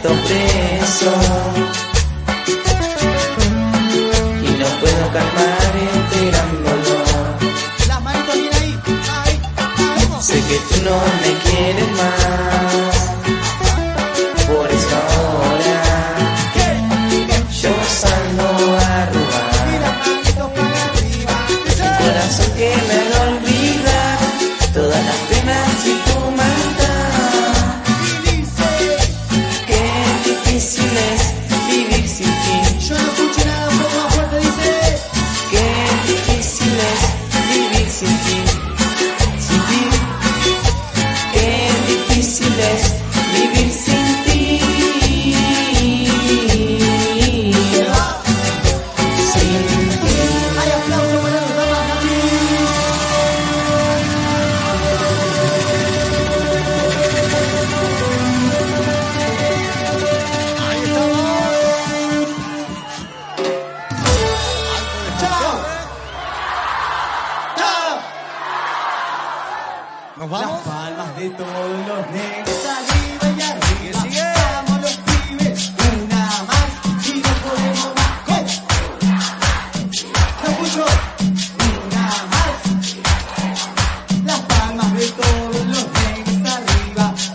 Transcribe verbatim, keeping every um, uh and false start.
siento preso y no puedo calmar este gran dolor. Las manitos bien ahí, ahí, ahí. Sé que tú no me quieres más, por eso ahora yo salgo a robar. Y las manitos para arriba. Un corazón que me haga olvidar todas las penas y tu maldad. Y dice, Qué difícil es vivir sin ti. yo no escuché nada, un poco más fuerte, dice. Qué difícil es vivir sin ti, sin ti. Qué difícil es vivir sin ti. Sin ti. Hay aplauso para los damas también. Ahí estamos. Chao. Chao. ¿Nos vamos? Las palmas de todos los negros arriba y arriba. ¿Qué sigue? Vamos los pibes, una más y no podemos más. ¡Go! ¡No escucho!